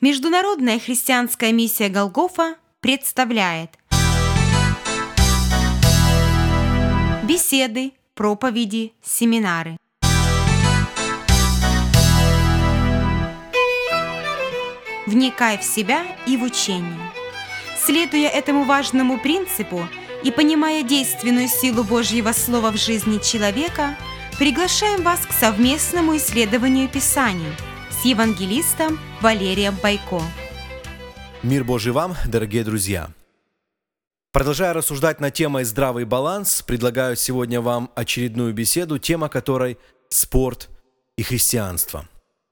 Международная христианская миссия Голгофа представляет беседы, проповеди, семинары. Вникай в себя и в учение. Следуя этому важному принципу и понимая действенную силу Божьего Слова в жизни человека, приглашаем вас к совместному исследованию Писаний с евангелистом Валерием Бойко. Мир Божий вам, дорогие друзья! Продолжая рассуждать над темой «Здравый баланс», предлагаю сегодня вам очередную беседу, тема которой «Спорт и христианство».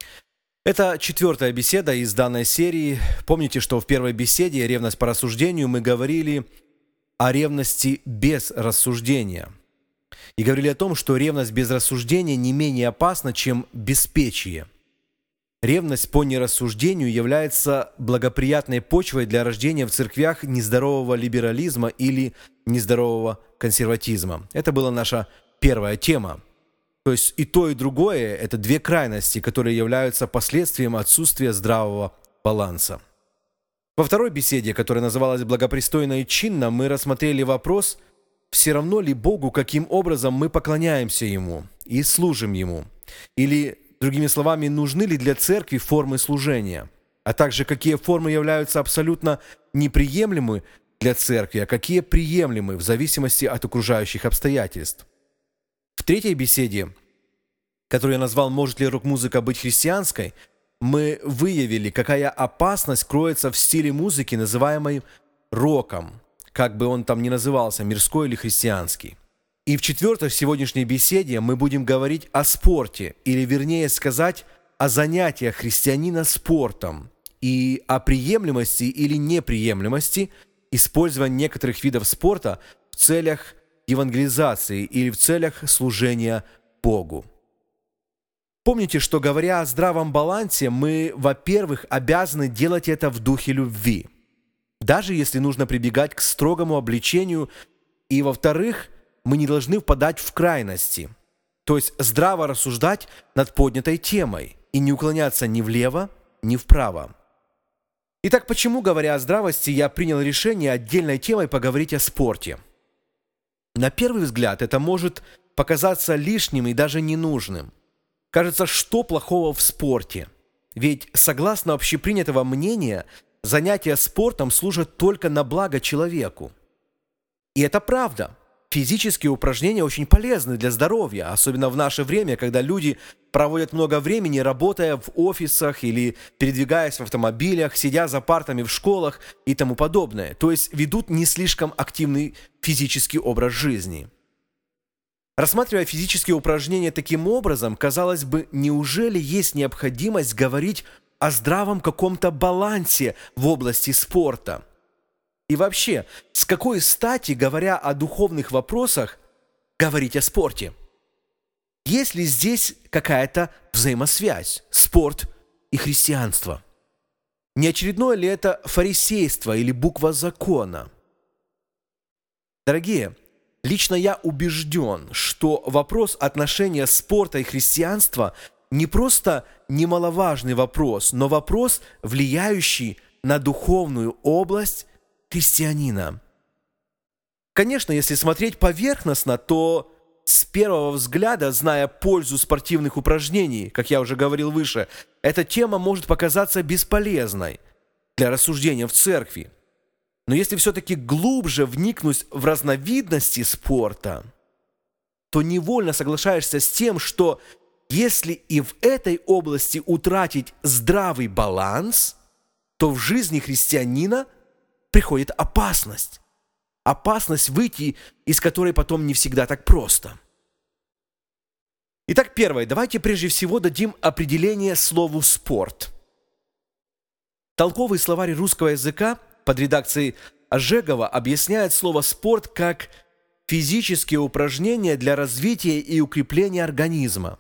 Это 4-я беседа из данной серии. Помните, что в первой беседе «Ревность по рассуждению» мы говорили о ревности без рассуждения. И говорили о том, что ревность без рассуждения не менее опасна, чем беспечие. Ревность по нерассуждению является благоприятной почвой для рождения в церквях нездорового либерализма или нездорового консерватизма. Это была наша первая тема. То есть и то, и другое – это две крайности, которые являются последствием отсутствия здравого баланса. Во второй беседе, которая называлась «Благопристойно и чинно», мы рассмотрели вопрос, все равно ли Богу, каким образом мы поклоняемся Ему и служим Ему, или, другими словами, нужны ли для церкви формы служения, а также какие формы являются абсолютно неприемлемы для церкви, а какие приемлемы в зависимости от окружающих обстоятельств. В третьей беседе, которую я назвал «Может ли рок-музыка быть христианской?», мы выявили, какая опасность кроется в стиле музыки, называемой роком, как бы он там ни назывался, мирской или христианский. И в 4-й сегодняшней беседе мы будем говорить о спорте, или вернее сказать, о занятиях христианина спортом и о приемлемости или неприемлемости использования некоторых видов спорта в целях евангелизации или в целях служения Богу. Помните, что, говоря о здравом балансе, мы, во-первых, обязаны делать это в духе любви, даже если нужно прибегать к строгому обличению, и, во-вторых, мы не должны впадать в крайности, то есть здраво рассуждать над поднятой темой и не уклоняться ни влево, ни вправо. Итак, почему, говоря о здравости, я принял решение отдельной темой поговорить о спорте? На первый взгляд это может показаться лишним и даже ненужным. Кажется, что плохого в спорте? Ведь, согласно общепринятого мнения, занятия спортом служат только на благо человеку. И это правда. Физические упражнения очень полезны для здоровья, особенно в наше время, когда люди проводят много времени, работая в офисах или передвигаясь в автомобилях, сидя за партами в школах и тому подобное. То есть ведут не слишком активный физический образ жизни. Рассматривая физические упражнения таким образом, казалось бы, неужели есть необходимость говорить о здравом каком-то балансе в области спорта? И вообще, с какой стати, говоря о духовных вопросах, говорить о спорте? Есть ли здесь какая-то взаимосвязь, спорт и христианство? Не очередное ли это фарисейство или буква закона? Дорогие, лично я убежден, что вопрос отношения спорта и христианства не просто немаловажный вопрос, но вопрос, влияющий на духовную область христианина. Конечно, если смотреть поверхностно, то с первого взгляда, зная пользу спортивных упражнений, как я уже говорил выше, эта тема может показаться бесполезной для рассуждения в церкви. Но если все-таки глубже вникнуть в разновидности спорта, то невольно соглашаешься с тем, что если и в этой области утратить здравый баланс, то в жизни христианина приходит опасность. Опасность выйти, из которой потом не всегда так просто. Итак, первое. Давайте прежде всего дадим определение слову «спорт». Толковый словарь русского языка под редакцией Ожегова объясняет слово «спорт» как физические упражнения для развития и укрепления организма.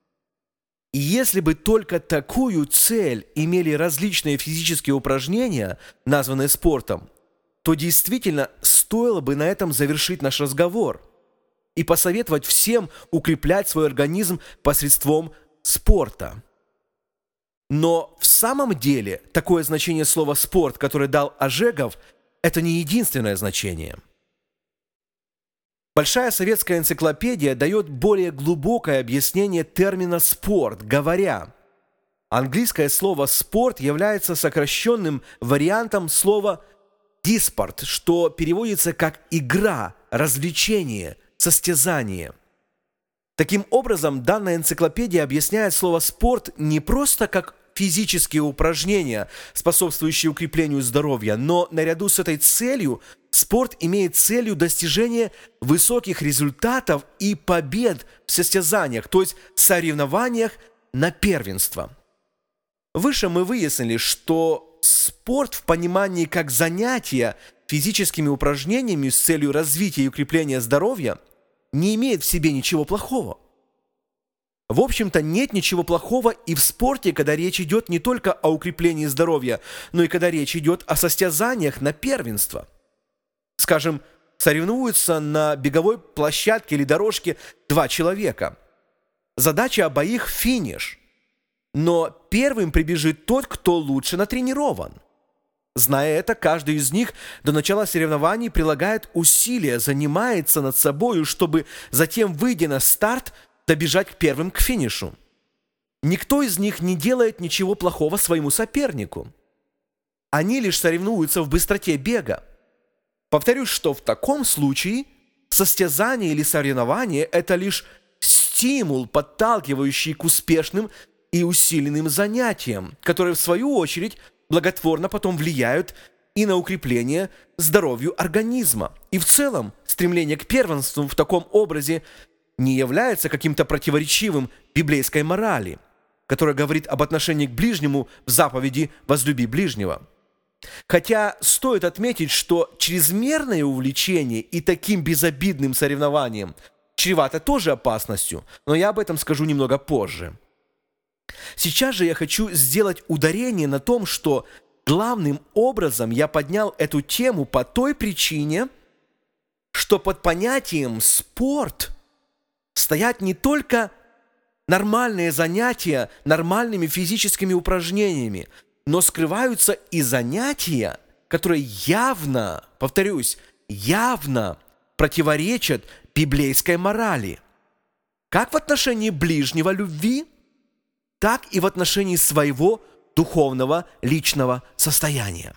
И если бы только такую цель имели различные физические упражнения, названные спортом, то действительно стоило бы на этом завершить наш разговор и посоветовать всем укреплять свой организм посредством спорта. Но в самом деле такое значение слова «спорт», которое дал Ожегов, это не единственное значение. Большая советская энциклопедия дает более глубокое объяснение термина «спорт», говоря: английское слово «спорт» является сокращенным вариантом слова «диспорт», что переводится как «игра», «развлечение», «состязание». Таким образом, данная энциклопедия объясняет слово «спорт» не просто как физические упражнения, способствующие укреплению здоровья, но наряду с этой целью спорт имеет целью достижения высоких результатов и побед в состязаниях, то есть соревнованиях на первенство. Выше мы выяснили, что спорт в понимании как занятие физическими упражнениями с целью развития и укрепления здоровья не имеет в себе ничего плохого. В общем-то, нет ничего плохого и в спорте, когда речь идет не только о укреплении здоровья, но и когда речь идет о состязаниях на первенство. Скажем, соревнуются на беговой площадке или дорожке два человека. Задача обоих – финиш. Но первым прибежит тот, кто лучше натренирован. Зная это, каждый из них до начала соревнований прилагает усилия, занимается над собой, чтобы затем, выйдя на старт, добежать первым к финишу. Никто из них не делает ничего плохого своему сопернику. Они лишь соревнуются в быстроте бега. Повторюсь, что в таком случае состязание или соревнование – это лишь стимул, подталкивающий к успешным и усиленным занятиям, которые, в свою очередь, благотворно потом влияют и на укрепление здоровью организма. И в целом стремление к первенству в таком образе не является каким-то противоречивым библейской морали, которая говорит об отношении к ближнему в заповеди «возлюби ближнего». Хотя стоит отметить, что чрезмерное увлечение и таким безобидным соревнованием чревато тоже опасностью, но я об этом скажу немного позже. Сейчас же я хочу сделать ударение на том, что главным образом я поднял эту тему по той причине, что под понятием «спорт» стоят не только нормальные занятия нормальными физическими упражнениями, но скрываются и занятия, которые явно, повторюсь, явно противоречат библейской морали. Как в отношении ближнего любви, так и в отношении своего духовного личного состояния.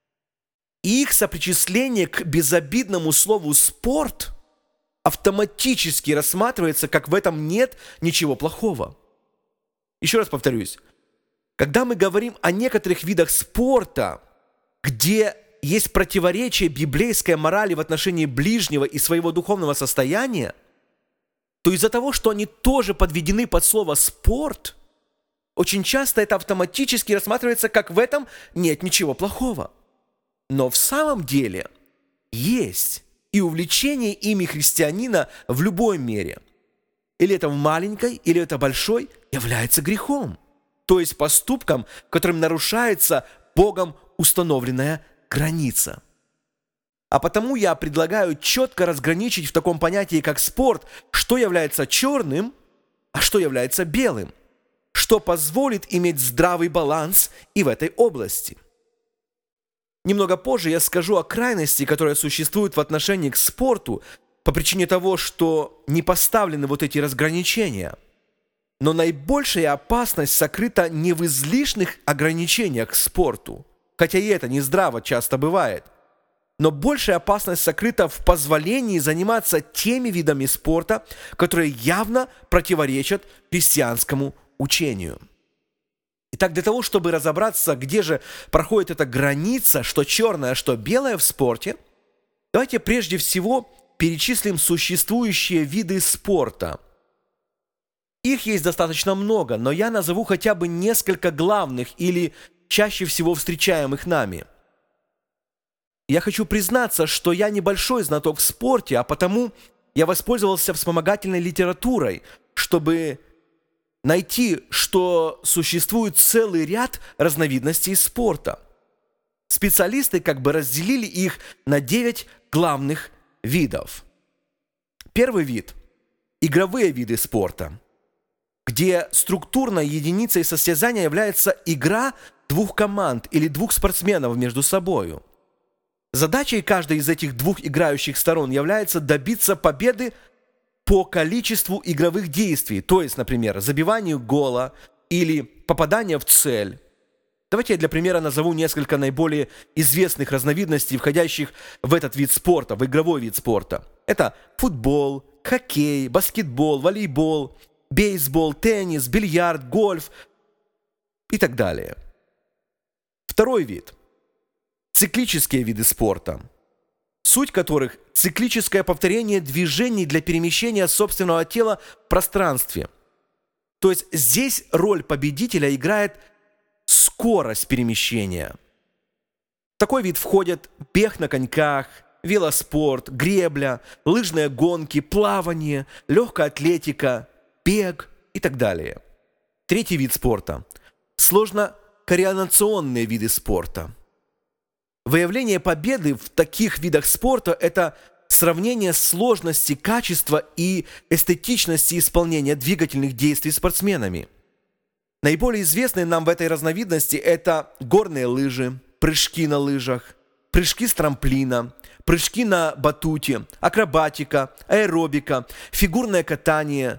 Их сопричисление к безобидному слову «спорт» автоматически рассматривается, как в этом нет ничего плохого. Еще раз повторюсь, когда мы говорим о некоторых видах спорта, где есть противоречие библейской морали в отношении ближнего и своего духовного состояния, то из-за того, что они тоже подведены под слово «спорт», очень часто это автоматически рассматривается, как в этом нет ничего плохого. Но в самом деле есть и увлечение ими христианина в любой мере. Или это в маленькой, или это большой, является грехом. То есть поступком, которым нарушается Богом установленная граница. А потому я предлагаю четко разграничить в таком понятии, как спорт, что является черным, а что является белым, что позволит иметь здравый баланс и в этой области. Немного позже я скажу о крайности, которая существует в отношении к спорту по причине того, что не поставлены вот эти разграничения. Но наибольшая опасность сокрыта не в излишних ограничениях к спорту, хотя и это нездраво часто бывает, но большая опасность сокрыта в позволении заниматься теми видами спорта, которые явно противоречат христианскому учению. Итак, для того, чтобы разобраться, где же проходит эта граница, что черное, что белое в спорте, давайте прежде всего перечислим существующие виды спорта. Их есть достаточно много, но я назову хотя бы несколько главных или чаще всего встречаемых нами. Я хочу признаться, что я небольшой знаток в спорте, а потому я воспользовался вспомогательной литературой, чтобы найти, что существует целый ряд разновидностей спорта. Специалисты как бы разделили их на 9 главных видов. Первый вид – игровые виды спорта. где структурной единицей состязания является игра двух команд или двух спортсменов между собой. Задачей каждой из этих двух играющих сторон является добиться победы по количеству игровых действий, то есть, например, забиванию гола или попадания в цель. Давайте я для примера назову несколько наиболее известных разновидностей, входящих в этот вид спорта, в игровой вид спорта. Это футбол, хоккей, баскетбол, волейбол, бейсбол, теннис, бильярд, гольф и так далее. Второй вид – циклические виды спорта, суть которых – циклическое повторение движений для перемещения собственного тела в пространстве. То есть здесь роль победителя играет скорость перемещения. В такой вид входят бег на коньках, велоспорт, гребля, лыжные гонки, плавание, легкая атлетика, бег и так далее. Третий вид спорта – сложно-координационные виды спорта. Выявление победы в таких видах спорта – это сравнение сложности, качества и эстетичности исполнения двигательных действий спортсменами. Наиболее известные нам в этой разновидности – это горные лыжи, прыжки на лыжах, прыжки с трамплина, прыжки на батуте, акробатика, аэробика, фигурное катание,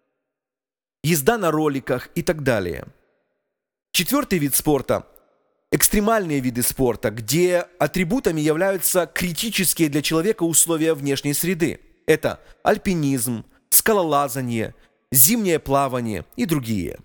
езда на роликах и так далее. Четвертый вид спорта – экстремальные виды спорта, где атрибутами являются критические для человека условия внешней среды. Это альпинизм, скалолазание, зимнее плавание и другие.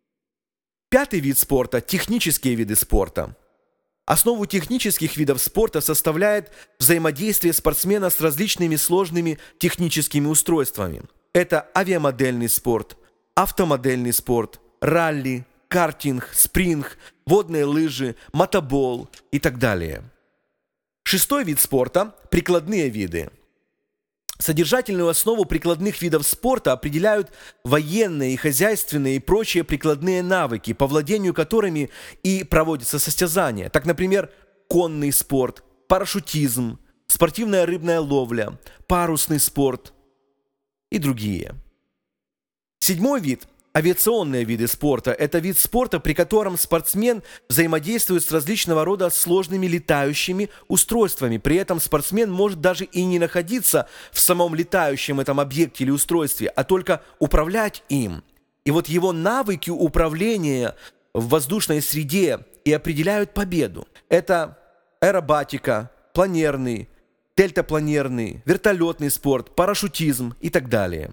Пятый вид спорта – технические виды спорта. Основу технических видов спорта составляет взаимодействие спортсмена с различными сложными техническими устройствами. Это авиамодельный спорт, автомодельный спорт, ралли, картинг, спринг, водные лыжи, мотобол и так далее. Шестой вид спорта – прикладные виды. Содержательную основу прикладных видов спорта определяют военные, и хозяйственные и прочие прикладные навыки, по владению которыми и проводятся состязания. Так, например, конный спорт, парашютизм, спортивная рыбная ловля, парусный спорт и другие. Седьмой вид – авиационные виды спорта. Это вид спорта, при котором спортсмен взаимодействует с различного рода сложными летающими устройствами. При этом спортсмен может даже и не находиться в самом летающем этом объекте или устройстве, а только управлять им. И вот его навыки управления в воздушной среде и определяют победу. Это аэробатика, планерный, дельтапланерный, вертолетный спорт, парашютизм и так далее.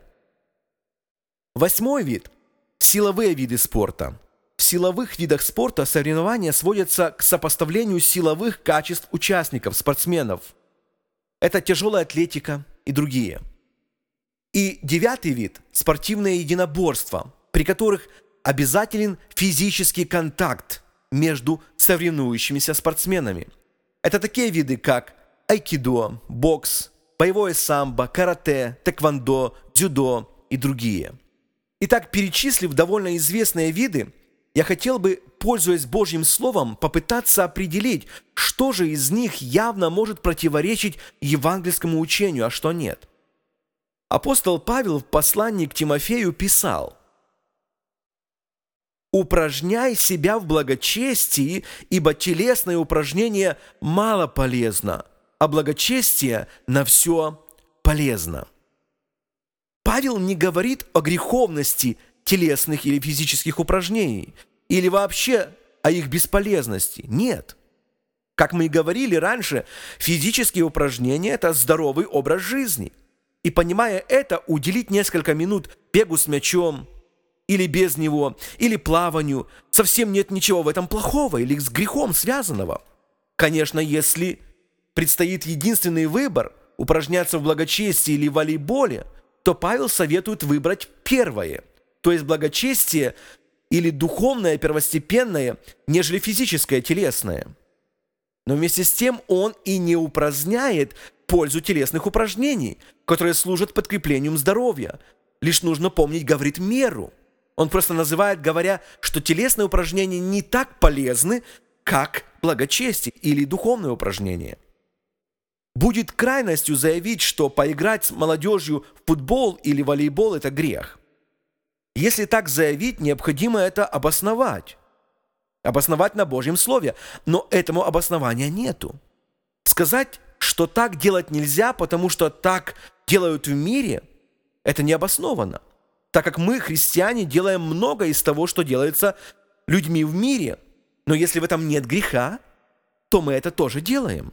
Восьмой вид – силовые виды спорта. В силовых видах спорта соревнования сводятся к сопоставлению силовых качеств участников, спортсменов. Это тяжелая атлетика и другие. И девятый вид – спортивное единоборство, при которых обязателен физический контакт между соревнующимися спортсменами. Это такие виды, как айкидо, бокс, боевое самбо, карате, тэквондо, дзюдо и другие. Итак, перечислив довольно известные виды, я хотел бы, пользуясь Божьим Словом, попытаться определить, что же из них явно может противоречить евангельскому учению, а что нет. Апостол Павел в послании к Тимофею писал: «Упражняй себя в благочестии, ибо телесное упражнение мало полезно, а благочестие на все полезно». Павел не говорит о греховности телесных или физических упражнений, или вообще о их бесполезности. Нет. Как мы и говорили раньше, физические упражнения – это здоровый образ жизни. И понимая это, уделить несколько минут бегу с мячом, или без него, или плаванию, совсем нет ничего в этом плохого или с грехом связанного. Конечно, если предстоит единственный выбор – упражняться в благочестии или в волейболе, то Павел советует выбрать первое, то есть благочестие или духовное первостепенное, нежели физическое телесное. Но вместе с тем он и не упраздняет пользу телесных упражнений, которые служат подкреплением здоровья. Лишь нужно помнить, говорит, меру. Он просто называет, говоря, что телесные упражнения не так полезны, как благочестие или духовное упражнение. Будет крайностью заявить, что поиграть с молодежью в футбол или волейбол – это грех. Если так заявить, необходимо это обосновать. Обосновать на Божьем Слове. Но этому обоснования нету. Сказать, что так делать нельзя, потому что так делают в мире, это не обосновано. Так как мы, христиане, делаем много из того, что делается людьми в мире. Но если в этом нет греха, то мы это тоже делаем.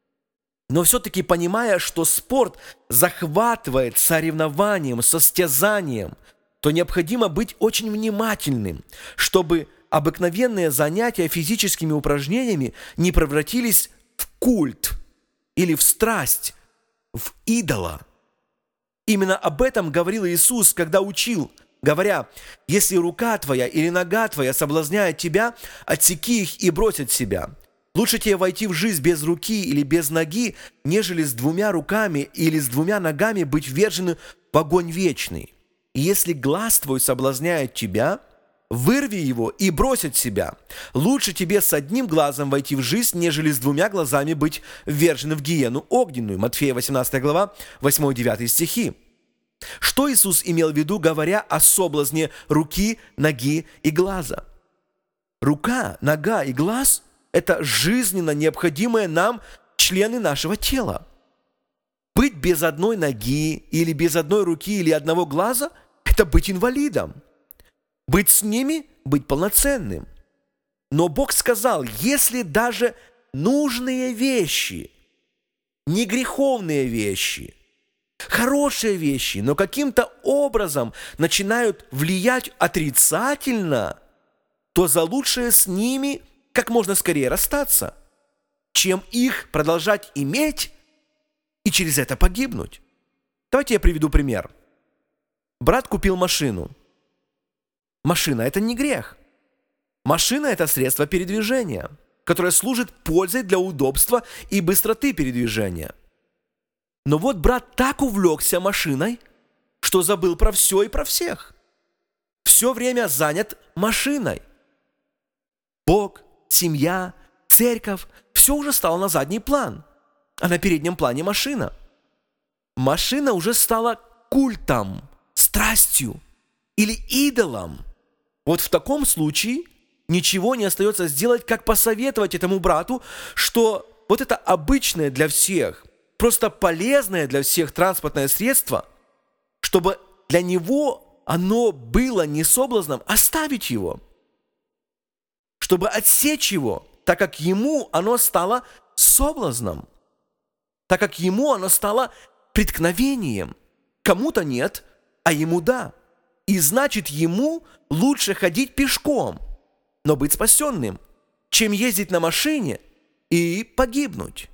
Но все-таки понимая, что спорт захватывает соревнованием, состязанием, то необходимо быть очень внимательным, чтобы обыкновенные занятия физическими упражнениями не превратились в культ или в страсть, в идола. Именно об этом говорил Иисус, когда учил, говоря: «Если рука твоя или нога твоя соблазняет тебя, отсеки их и брось от себя. Лучше тебе войти в жизнь без руки или без ноги, нежели с 2 руками или с 2 ногами быть ввержены в огонь вечный. И если глаз твой соблазняет тебя, вырви его и брось от себя. Лучше тебе с 1 глазом войти в жизнь, нежели с 2 глазами быть ввержены в гиену огненную». Матфея 18 глава, 8-9 стихи. Что Иисус имел в виду, говоря о соблазне руки, ноги и глаза? Рука, нога и глаз – это жизненно необходимые нам члены нашего тела. Быть без 1 ноги или без 1 руки или 1 глаза – это быть инвалидом. Быть с ними – быть полноценным. Но Бог сказал, если даже нужные вещи, не греховные вещи, хорошие вещи, но каким-то образом начинают влиять отрицательно, то за лучшее с ними как можно скорее расстаться, чем их продолжать иметь и через это погибнуть. Давайте я приведу пример. Брат купил машину. Машина – это не грех. Машина – это средство передвижения, которое служит пользой для удобства и быстроты передвижения. Но вот брат так увлекся машиной, что забыл про все и про всех. Все время занят машиной. Бог, семья, церковь – все уже стало на задний план, а на переднем плане машина. Машина уже стала культом, страстью или идолом. Вот в таком случае ничего не остается сделать, как посоветовать этому брату, что вот это обычное для всех, просто полезное для всех транспортное средство, чтобы для него оно было не соблазном, оставить его, чтобы отсечь его, так как ему оно стало соблазном, так как ему оно стало преткновением. Кому-то нет, а ему да. И значит, ему лучше ходить пешком, но быть спасенным, чем ездить на машине и погибнуть.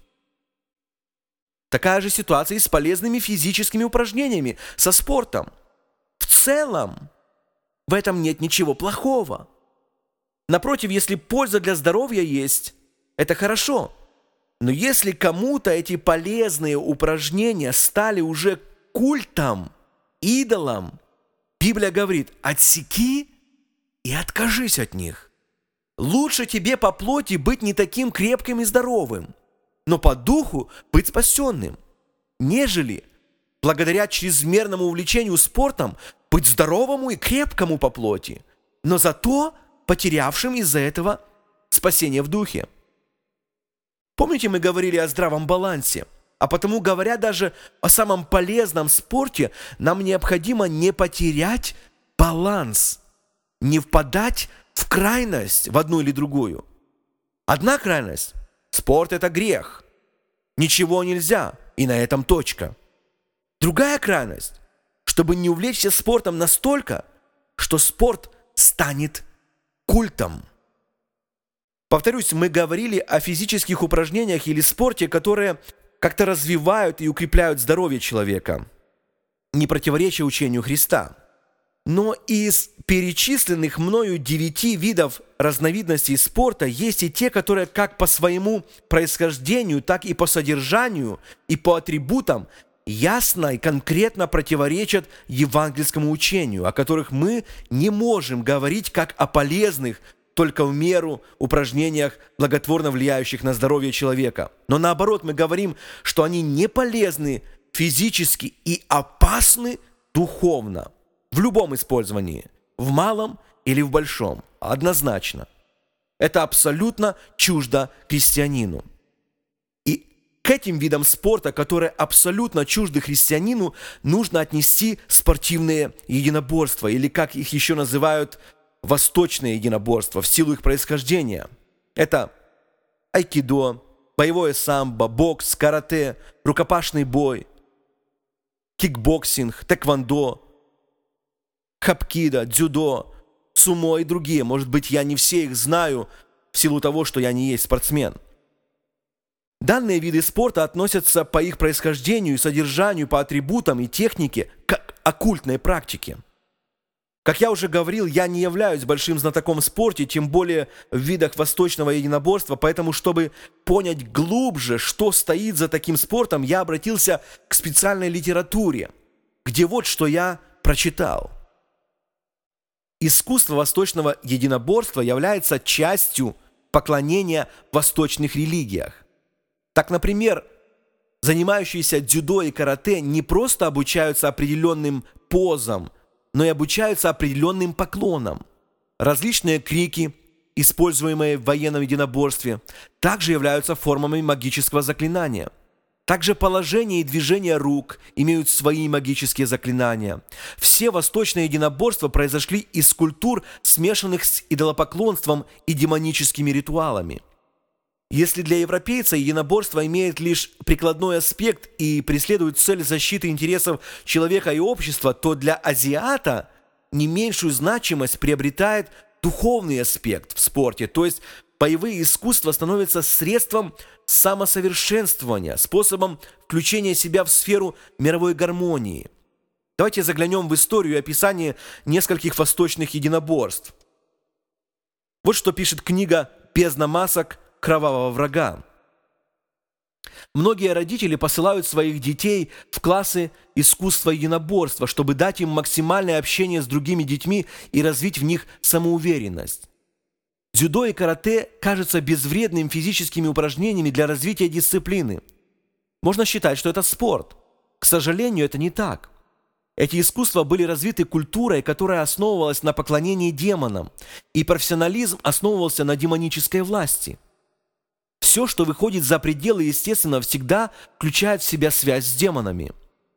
Такая же ситуация и с полезными физическими упражнениями, со спортом. В целом, в этом нет ничего плохого. Напротив, если польза для здоровья есть, это хорошо. Но если кому-то эти полезные упражнения стали уже культом, идолом, Библия говорит: отсеки и откажись от них. Лучше тебе по плоти быть не таким крепким и здоровым, но по духу быть спасенным, нежели, благодаря чрезмерному увлечению спортом, быть здоровому и крепкому по плоти, но зато потерявшим из-за этого спасение в духе. Помните, мы говорили о здравом балансе, а потому, говоря даже о самом полезном спорте, нам необходимо не потерять баланс, не впадать в крайность, в одну или другую. Одна крайность – спорт – это грех, ничего нельзя, и на этом точка. Другая крайность – чтобы не увлечься спортом настолько, что спорт станет культом. Повторюсь, мы говорили о физических упражнениях или спорте, которые как-то развивают и укрепляют здоровье человека, не противоречия учению Христа. Но из перечисленных мною 9 видов разновидностей спорта есть и те, которые как по своему происхождению, так и по содержанию, и по атрибутам ясно и конкретно противоречат евангельскому учению, о которых мы не можем говорить как о полезных, только в меру упражнениях, благотворно влияющих на здоровье человека. Но наоборот, мы говорим, что они не полезны физически и опасны духовно в любом использовании. в малом или в большом. Однозначно. Это абсолютно чуждо христианину. И к этим видам спорта, которые абсолютно чужды христианину, нужно отнести спортивные единоборства, или как их еще называют, восточные единоборства, в силу их происхождения. Это айкидо, боевое самбо, бокс, карате, рукопашный бой, кикбоксинг, тэквондо, хапкидо, дзюдо, сумо и другие. Может быть, я не все их знаю в силу того, что я не есть спортсмен. Данные виды спорта относятся по их происхождению и содержанию, по атрибутам и технике к оккультной практике. Как я уже говорил, я не являюсь большим знатоком в спорте, тем более в видах восточного единоборства, поэтому, чтобы понять глубже, что стоит за таким спортом, я обратился к специальной литературе, где вот что я прочитал. Искусство восточного единоборства является частью поклонения в восточных религиях. Так, например, занимающиеся дзюдо и карате не просто обучаются определенным позам, но и обучаются определенным поклонам. Различные крики, используемые в военном единоборстве, также являются формами магического заклинания. Также положение и движение рук имеют свои магические заклинания. Все восточные единоборства произошли из культур, смешанных с идолопоклонством и демоническими ритуалами. Если для европейца единоборство имеет лишь прикладной аспект и преследует цель защиты интересов человека и общества, то для азиата не меньшую значимость приобретает духовный аспект в спорте, то есть боевые искусства становятся средством самосовершенствования, способом включения себя в сферу мировой гармонии. Давайте заглянем в историю и описание нескольких восточных единоборств. Вот что пишет книга «Бездна масок кровавого врага». Многие родители посылают своих детей в классы искусства единоборства, чтобы дать им максимальное общение с другими детьми и развить в них самоуверенность. Дзюдо и карате кажутся безвредными физическими упражнениями для развития дисциплины. Можно считать, что это спорт. К сожалению, это не так. Эти искусства были развиты культурой, которая основывалась на поклонении демонам, и профессионализм основывался на демонической власти. Все, что выходит за пределы естественного, всегда включает в себя связь с демонами.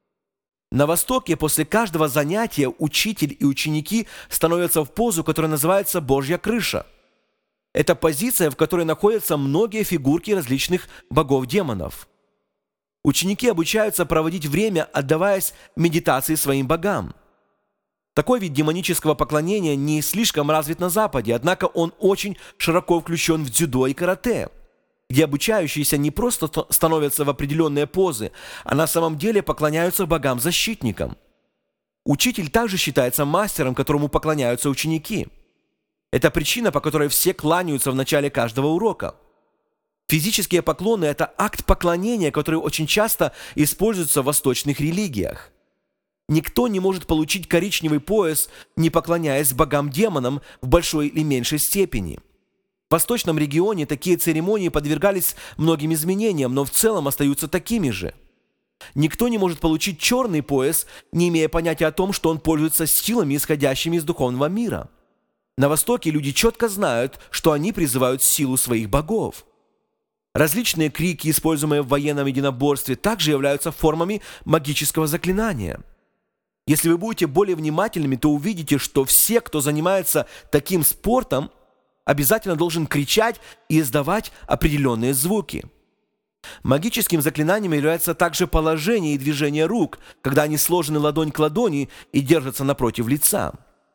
На Востоке после каждого занятия учитель и ученики становятся в позу, которая называется «Божья крыша». Это позиция, в которой находятся многие фигурки различных богов-демонов. Ученики обучаются проводить время, отдаваясь медитации своим богам. Такой вид демонического поклонения не слишком развит на Западе, однако он очень широко включен в дзюдо и карате, где обучающиеся не просто становятся в определенные позы, а на самом деле поклоняются богам-защитникам. Учитель также считается мастером, которому поклоняются ученики. Это причина, по которой все кланяются в начале каждого урока. Физические поклоны – это акт поклонения, который очень часто используется в восточных религиях. Никто не может получить коричневый пояс, не поклоняясь богам-демонам в большой или меньшей степени. В восточном регионе такие церемонии подвергались многим изменениям, но в целом остаются такими же. Никто не может получить черный пояс, не имея понятия о том, что он пользуется силами, исходящими из духовного мира. На Востоке люди четко знают, что они призывают силу своих богов. Различные крики, используемые в военном единоборстве, также являются формами магического заклинания. Если вы будете более внимательными, то увидите, что все, кто занимается таким спортом, обязательно должен кричать и издавать определенные звуки. Магическим заклинанием является также положение и движение рук, когда они сложены ладонь к ладони и держатся напротив лица.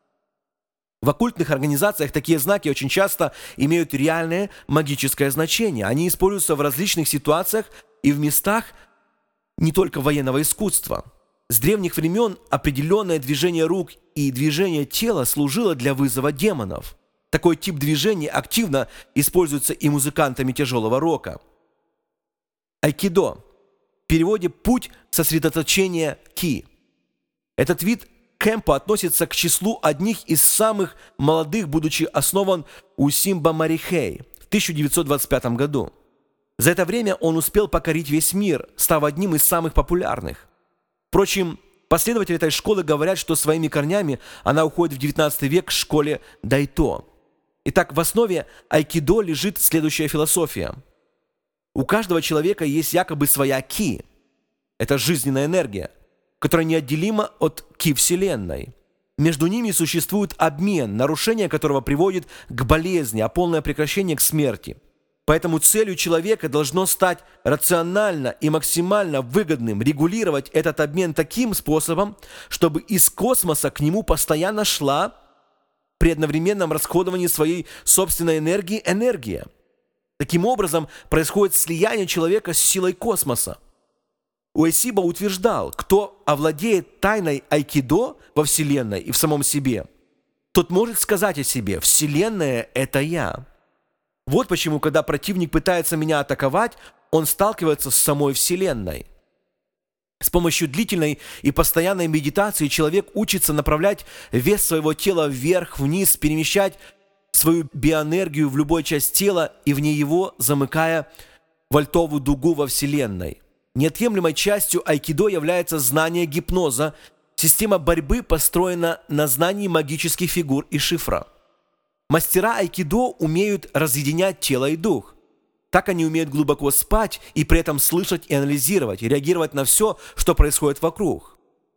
В оккультных организациях такие знаки очень часто имеют реальное магическое значение. Они используются в различных ситуациях и в местах не только военного искусства. С древних времен определенное движение рук и движение тела служило для вызова демонов. Такой тип движения активно используется и музыкантами тяжелого рока. Айкидо. В переводе «путь сосредоточения ки». Этот вид кэмпо относится к числу одних из самых молодых, будучи основан у Симба Марихей в 1925 году. За это время он успел покорить весь мир, став одним из самых популярных. Впрочем, Последователи этой школы говорят, что своими корнями она уходит в 19 век к школе дайто. Итак, в основе айкидо лежит следующая философия. У каждого человека есть якобы своя ки. Это жизненная энергия, которая неотделима от ки Вселенной. Между ними существует обмен, нарушение которого приводит к болезни, а полное прекращение к смерти. Поэтому целью человека должно стать рационально и максимально выгодным регулировать этот обмен таким способом, чтобы из космоса к нему постоянно шла при одновременном расходовании своей собственной энергии энергия. Таким образом, происходит слияние человека с силой космоса. Уэсиба утверждал, кто овладеет тайной айкидо во Вселенной и в самом себе, тот может сказать о себе: «Вселенная – это я». Вот почему, когда противник пытается меня атаковать, он сталкивается с самой Вселенной. С помощью длительной и постоянной медитации человек учится направлять вес своего тела вверх, вниз, перемещать свою биоэнергию в любую часть тела и вне его замыкая вольтовую дугу во Вселенной. Неотъемлемой частью айкидо является знание гипноза. Система борьбы построена на знании магических фигур и шифра. Мастера айкидо умеют разъединять тело и дух. Так они умеют глубоко спать и при этом слышать и анализировать, и реагировать на все, что происходит вокруг.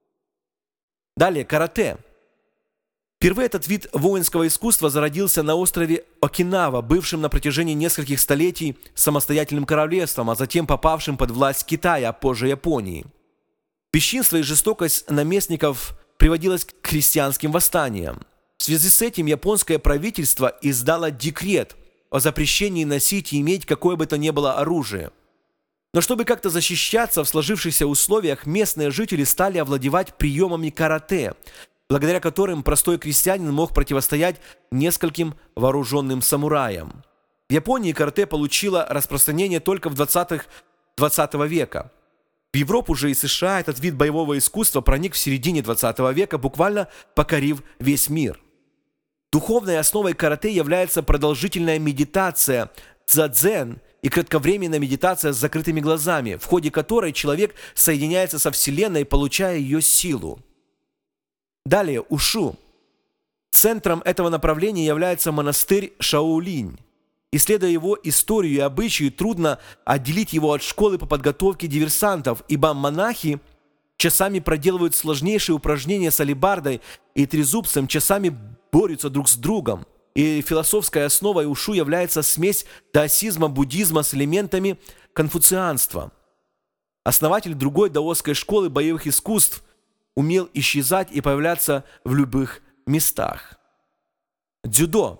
Далее, карате. Впервые этот вид воинского искусства зародился на острове Окинава, бывшем на протяжении нескольких столетий самостоятельным королевством, а затем попавшим под власть Китая, а позже Японии. Бесчинство и жестокость наместников приводилось к крестьянским восстаниям. В связи с этим японское правительство издало декрет о запрещении носить и иметь какое бы то ни было оружие. Но чтобы как-то защищаться в сложившихся условиях, местные жители стали овладевать приемами карате, благодаря которым простой крестьянин мог противостоять нескольким вооруженным самураям. В Японии карате получило распространение только в 20-х века. В Европу же и США этот вид боевого искусства проник в середине 20 века, буквально покорив весь мир. Духовной основой карате является продолжительная медитация дзадзен и кратковременная медитация с закрытыми глазами, в ходе которой человек соединяется со Вселенной, получая ее силу. Далее, ушу. Центром этого направления является монастырь Шаолинь. Исследуя его историю и обычаи, трудно отделить его от школы по подготовке диверсантов, ибо монахи часами проделывают сложнейшие упражнения с алебардой и трезубцем, часами борются друг с другом. И философской основой ушу является смесь даосизма, буддизма с элементами конфуцианства. Основатель другой даосской школы боевых искусств умел исчезать и появляться в любых местах. Дзюдо.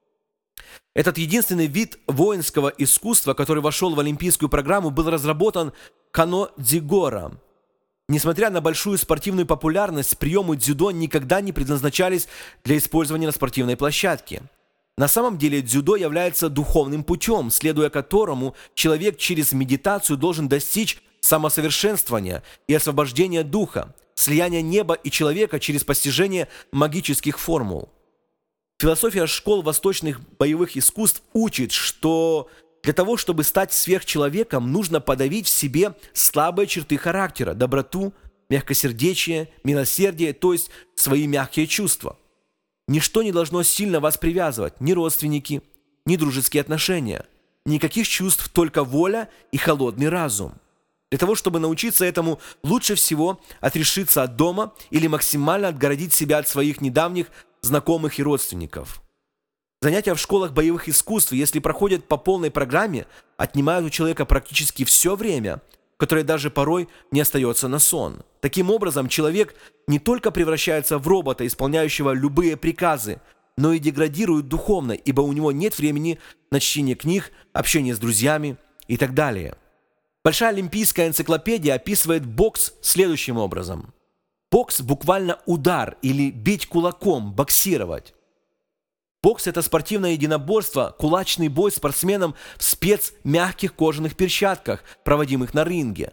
Этот единственный вид воинского искусства, который вошел в олимпийскую программу, был разработан Кано Дзигора. Несмотря на большую спортивную популярность, приемы дзюдо никогда не предназначались для использования на спортивной площадке. На самом деле дзюдо является духовным путем, следуя которому человек через медитацию должен достичь самосовершенствования и освобождения духа, слияния неба и человека через постижение магических формул. Философия школ восточных боевых искусств учит, что для того, чтобы стать сверхчеловеком, нужно подавить в себе слабые черты характера, доброту, мягкосердечие, милосердие, то есть свои мягкие чувства. Ничто не должно сильно вас привязывать, ни родственники, ни дружеские отношения. Никаких чувств, только воля и холодный разум. Для того, чтобы научиться этому, лучше всего отрешиться от дома или максимально отгородить себя от своих недавних знакомых и родственников. Занятия в школах боевых искусств, если проходят по полной программе, отнимают у человека практически все время, которое даже порой не остается на сон. Таким образом, человек не только превращается в робота, исполняющего любые приказы, но и деградирует духовно, ибо у него нет времени на чтение книг, общение с друзьями и так далее. Большая олимпийская энциклопедия описывает бокс следующим образом. Бокс буквально удар или бить кулаком, боксировать. Бокс – это спортивное единоборство, кулачный бой спортсменом в спецмягких кожаных перчатках, проводимых на ринге.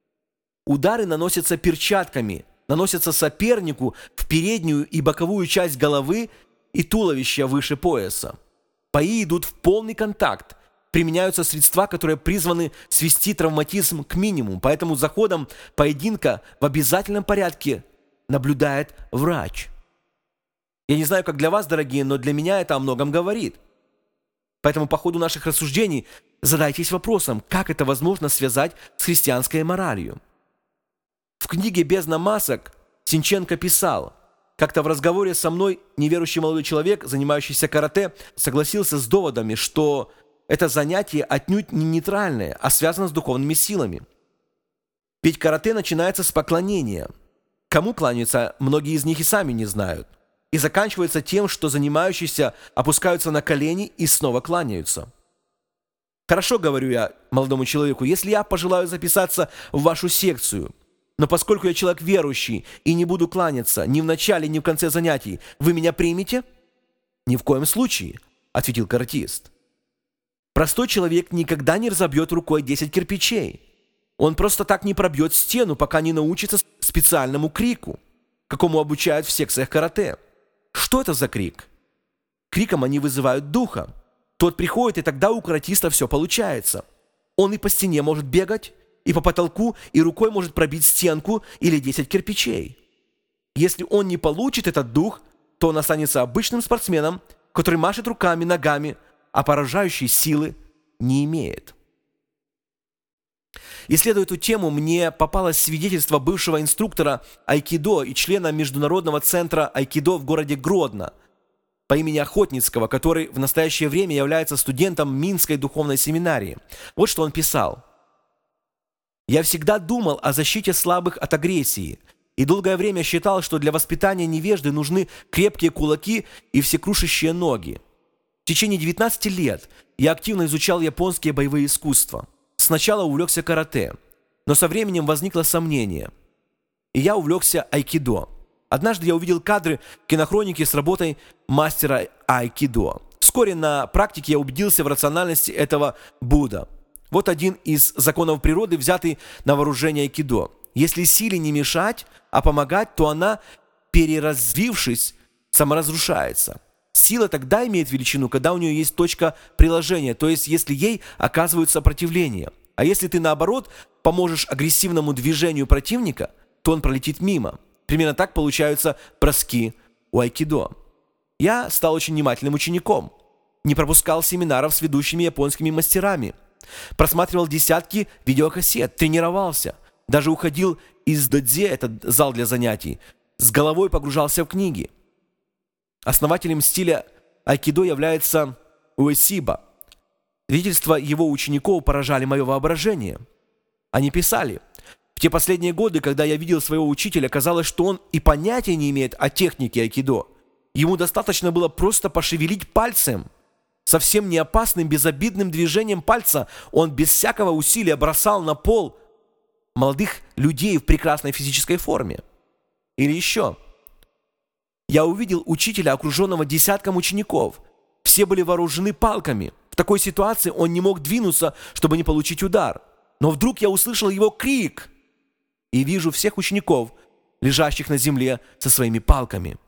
Удары наносятся перчатками, наносятся сопернику в переднюю и боковую часть головы и туловища выше пояса. Бои идут в полный контакт, применяются средства, которые призваны свести травматизм к минимуму. Поэтому за ходом поединка в обязательном порядке наблюдает врач. Я не знаю, как для вас, дорогие, но для меня это о многом говорит. Поэтому по ходу наших рассуждений задайтесь вопросом, как это возможно связать с христианской моралью. В книге «Бездна масок» Синченко писал: «Как-то в разговоре со мной неверующий молодой человек, занимающийся карате, согласился с доводами, что это занятие отнюдь не нейтральное, а связано с духовными силами. Ведь карате начинается с поклонения. Кому кланяются, многие из них и сами не знают. И заканчивается тем, что занимающиеся опускаются на колени и снова кланяются. Хорошо, говорю я молодому человеку, если я пожелаю записаться в вашу секцию, но поскольку я человек верующий и не буду кланяться ни в начале, ни в конце занятий, вы меня примете?» «Ни в коем случае», — ответил каратист. Простой человек никогда не разобьет рукой 10 кирпичей. Он просто так не пробьет стену, пока не научится специальному крику, какому обучают в секциях карате. Что это за крик? Криком они вызывают духа. Тот приходит, и тогда у каратиста все получается. Он и по стене может бегать, и по потолку, и рукой может пробить стенку или 10 кирпичей. Если он не получит этот дух, то он останется обычным спортсменом, который машет руками, ногами, а поражающей силы не имеет. Исследуя эту тему, мне попалось свидетельство бывшего инструктора айкидо и члена Международного центра айкидо в городе Гродно по имени Охотницкого, который в настоящее время является студентом Минской духовной семинарии. Вот что он писал. «Я всегда думал о защите слабых от агрессии и долгое время считал, что для воспитания невежды нужны крепкие кулаки и всекрушащие ноги. В течение 19 лет я активно изучал японские боевые искусства. Сначала увлекся карате, но со временем возникло сомнение, и я увлекся айкидо. Однажды я увидел кадры кинохроники с работой мастера айкидо. Вскоре на практике я убедился в рациональности этого Будда. Вот один из законов природы, взятый на вооружение айкидо. Если силе не мешать, а помогать, то она, переразвившись, саморазрушается. Сила тогда имеет величину, когда у нее есть точка приложения, то есть если ей оказывают сопротивление. А если ты, наоборот, поможешь агрессивному движению противника, то он пролетит мимо. Примерно так получаются броски у айкидо. Я стал очень внимательным учеником. Не пропускал семинаров с ведущими японскими мастерами. Просматривал десятки видеокассет, тренировался. Даже уходил из додзе, этот зал для занятий, с головой погружался в книги. Основателем стиля айкидо является Уэсиба. Свидетельства его учеников поражали мое воображение. Они писали: «В те последние годы, когда я видел своего учителя, казалось, что он и понятия не имеет о технике айкидо. Ему достаточно было просто пошевелить пальцем. Совсем не опасным, безобидным движением пальца он без всякого усилия бросал на пол молодых людей в прекрасной физической форме». Или еще: «Я увидел учителя, окруженного десятком учеников. Все были вооружены палками. В такой ситуации он не мог двинуться, чтобы не получить удар. Но вдруг я услышал его крик и вижу всех учеников, лежащих на земле со своими палками».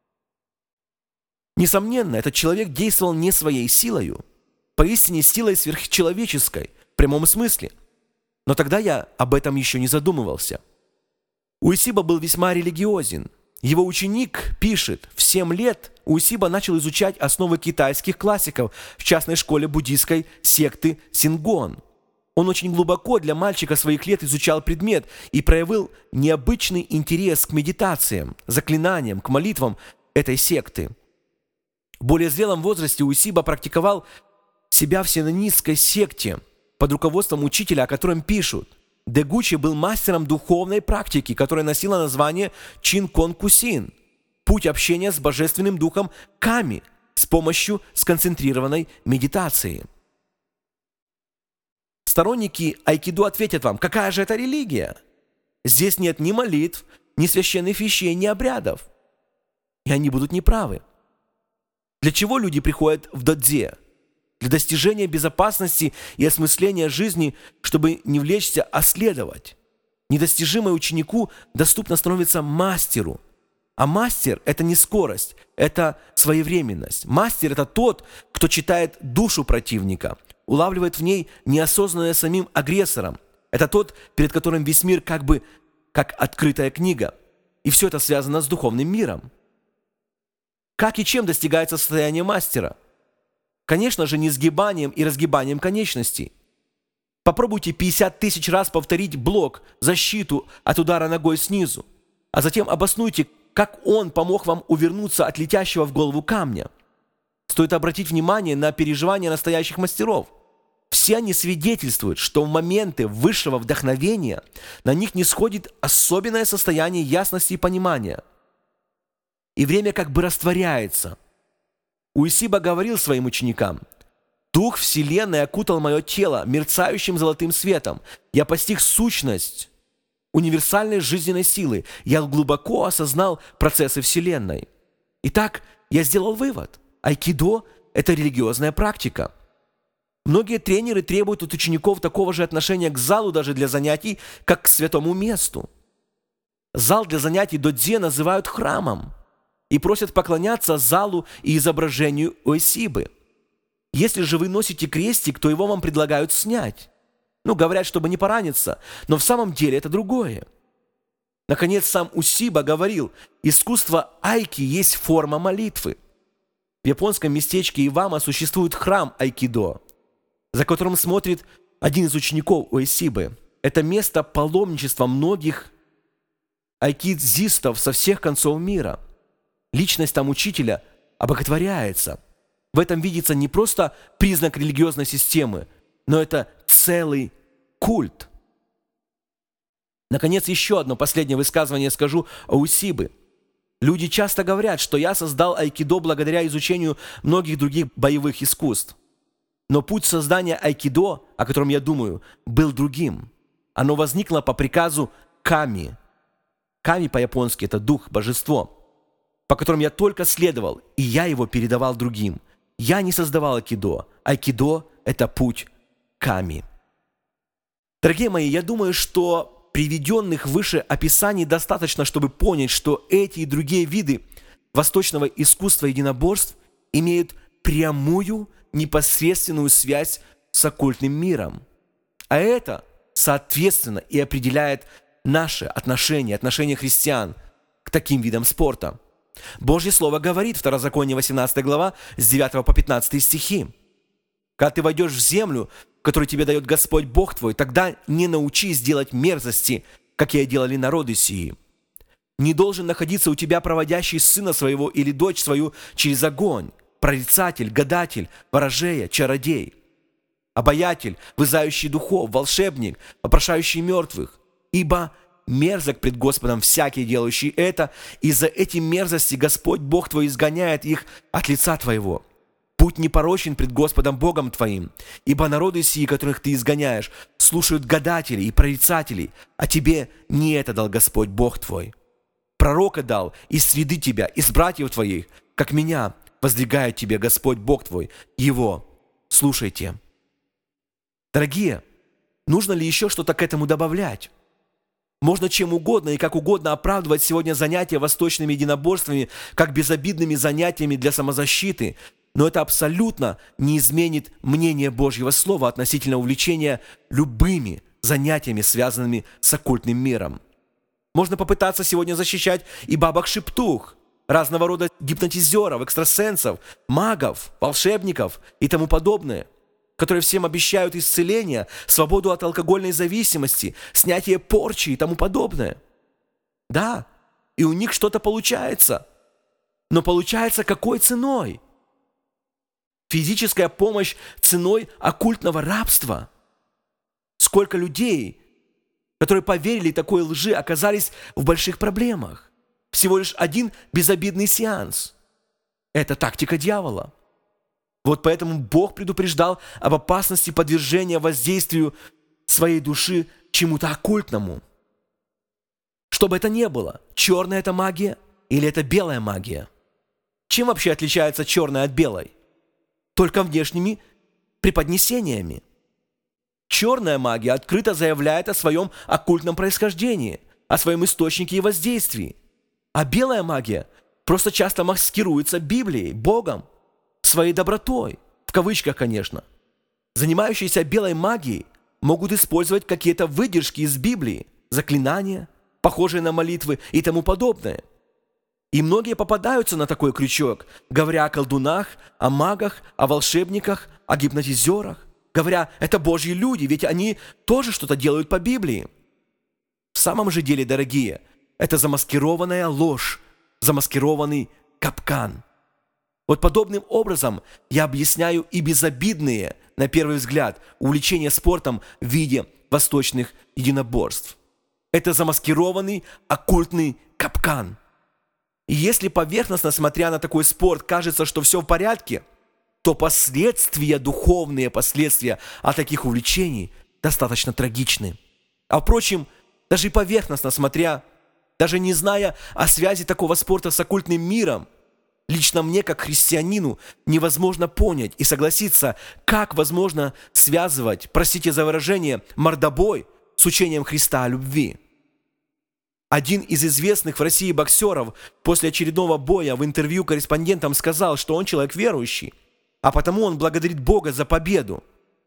Несомненно, этот человек действовал не своей силою, поистине силой сверхчеловеческой, в прямом смысле. Но тогда я об этом еще не задумывался. Уэсиба был весьма религиозен. Его ученик пишет: в 7 лет Уэсиба начал изучать основы китайских классиков в частной школе буддийской секты Сингон. Он очень глубоко для мальчика своих лет изучал предмет и проявил необычный интерес к медитациям, заклинаниям, к молитвам этой секты. В более зрелом возрасте Уэсиба практиковал себя в синонистской секте под руководством учителя, о котором пишут: Дэгучи был мастером духовной практики, которая носила название Чин-Кон-Кусин – путь общения с Божественным Духом Ками с помощью сконцентрированной медитации. Сторонники айкидо ответят вам: какая же это религия? Здесь нет ни молитв, ни священных вещей, ни обрядов. И они будут неправы. Для чего люди приходят в додзе? Для достижения безопасности и осмысления жизни, чтобы не влечься, а следовать. Недостижимое ученику доступно становится мастеру. А мастер – это не скорость, это своевременность. Мастер – это тот, кто читает душу противника. улавливает в ней неосознанное самим агрессором. Это тот, перед которым весь мир как бы как открытая книга. И все это связано с духовным миром. Как и чем достигается состояние мастера? Конечно же, не сгибанием и разгибанием конечностей. Попробуйте 50 тысяч раз повторить блок, защиту от удара ногой снизу, а затем обоснуйте, как он помог вам увернуться от летящего в голову камня. Стоит обратить внимание на переживания настоящих мастеров. Все они свидетельствуют, что в моменты высшего вдохновения на них нисходит особенное состояние ясности и понимания. И время как бы растворяется. Уэсиба говорил своим ученикам: «Дух Вселенной окутал мое тело мерцающим золотым светом. Я постиг сущность универсальной жизненной силы. Я глубоко осознал процессы Вселенной». Итак, я сделал вывод. Айкидо – это религиозная практика. Многие тренеры требуют от учеников такого же отношения к залу даже для занятий, как к святому месту. Зал для занятий додзе называют храмом и просят поклоняться залу и изображению Уэсибы. Если же вы носите крестик, то его вам предлагают снять. Говорят, чтобы не пораниться, но в самом деле это другое. Наконец, сам Уэсиба говорил: искусство айки есть форма молитвы. В японском местечке Ивама существует храм айкидо, за которым смотрит один из учеников Уэсибы. Это место паломничества многих айкидзистов со всех концов мира. Личность там учителя обоготворяется. В этом видится не просто признак религиозной системы, но это целый культ. Наконец, еще одно последнее высказывание скажу о Уэсибе. Люди часто говорят, что я создал айкидо благодаря изучению многих других боевых искусств. Но путь создания айкидо, о котором я думаю, был другим. Оно возникло по приказу ками. Ками по-японски – это дух, божество, по которым я только следовал, и я его передавал другим. Я не создавал айкидо. Айкидо – это путь ками. Дорогие мои, я думаю, что приведенных выше описаний достаточно, чтобы понять, что эти и другие виды восточного искусства единоборств имеют прямую, непосредственную связь с оккультным миром. А это, соответственно, и определяет наше отношение христиан к таким видам спорта. Божье Слово говорит, Второзаконие 18 глава, с 9 по 15 стихи: «Когда ты войдешь в землю, которую тебе дает Господь Бог твой, тогда не научись делать мерзости, какие делали народы сии. Не должен находиться у тебя проводящий сына своего или дочь свою через огонь, прорицатель, гадатель, ворожея, чародей, обаятель, вызывающий духов, волшебник, вопрошающий мертвых, ибо мерзок пред Господом всякий, делающий это, и за эти мерзости Господь Бог твой изгоняет их от лица твоего. Путь непорочен пред Господом Богом твоим, ибо народы сии, которых ты изгоняешь, слушают гадателей и прорицателей, а тебе не это дал Господь Бог твой. Пророка дал из среды тебя, из братьев твоих, как меня воздвигает тебе Господь Бог твой, его слушайте». Дорогие, нужно ли еще что-то к этому добавлять? Можно чем угодно и как угодно оправдывать сегодня занятия восточными единоборствами как безобидными занятиями для самозащиты, но это абсолютно не изменит мнение Божьего Слова относительно увлечения любыми занятиями, связанными с оккультным миром. Можно попытаться сегодня защищать и бабок-шептух, разного рода гипнотизеров, экстрасенсов, магов, волшебников и тому подобное, которые всем обещают исцеление, свободу от алкогольной зависимости, снятие порчи и тому подобное. Да, и у них что-то получается. Но получается какой ценой? Физическая помощь ценой оккультного рабства. Сколько людей, которые поверили такой лжи, оказались в больших проблемах. Всего лишь один безобидный сеанс. Это тактика дьявола. Вот поэтому Бог предупреждал об опасности подвержения воздействию своей души чему-то оккультному. Что бы это ни было, черная это магия или это белая магия? Чем вообще отличается черная от белой? Только внешними преподнесениями. Черная магия открыто заявляет о своем оккультном происхождении, о своем источнике и воздействии. А белая магия просто часто маскируется Библией, Богом, своей добротой, в кавычках, конечно. занимающиеся белой магией, могут использовать какие-то выдержки из Библии, заклинания, похожие на молитвы и тому подобное. И многие попадаются на такой крючок, говоря о колдунах, о магах, о волшебниках, о гипнотизерах, говоря, это Божьи люди, ведь они тоже что-то делают по Библии. В самом же деле, дорогие, это замаскированная ложь, замаскированный капкан. Вот подобным образом я объясняю и безобидные, на первый взгляд, увлечения спортом в виде восточных единоборств. Это замаскированный оккультный капкан. И если поверхностно, смотря на такой спорт, кажется, что все в порядке, то последствия, духовные последствия от таких увлечений достаточно трагичны. А впрочем, даже и поверхностно смотря, даже не зная о связи такого спорта с оккультным миром, лично мне, как христианину, невозможно понять и согласиться, как возможно связывать, простите за выражение, мордобой с учением Христа о любви. Один из известных в России боксеров после очередного боя в интервью корреспондентам сказал, что он человек верующий, а потому он благодарит Бога за победу.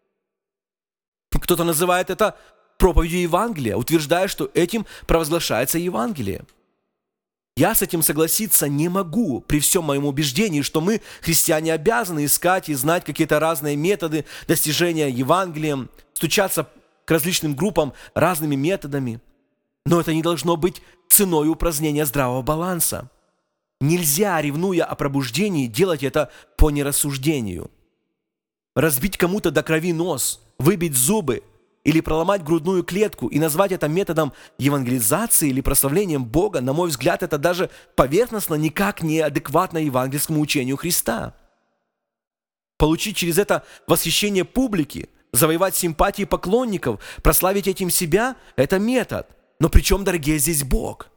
Кто-то называет это проповедью Евангелия, утверждая, что этим провозглашается Евангелие. Я с этим согласиться не могу, при всем моем убеждении, что мы, христиане, обязаны искать и знать какие-то разные методы достижения Евангелием, стучаться к различным группам разными методами. Но это не должно быть ценой упразднения здравого баланса. Нельзя, ревнуя о пробуждении, делать это по нерассуждению. Разбить кому-то до крови нос, выбить зубы или проломать грудную клетку и назвать это методом евангелизации или прославлением Бога, на мой взгляд, это даже поверхностно никак не адекватно евангельскому учению Христа. Получить через это восхищение публики, завоевать симпатии поклонников, прославить этим себя – это метод. Но при чем, дорогие, здесь Бог?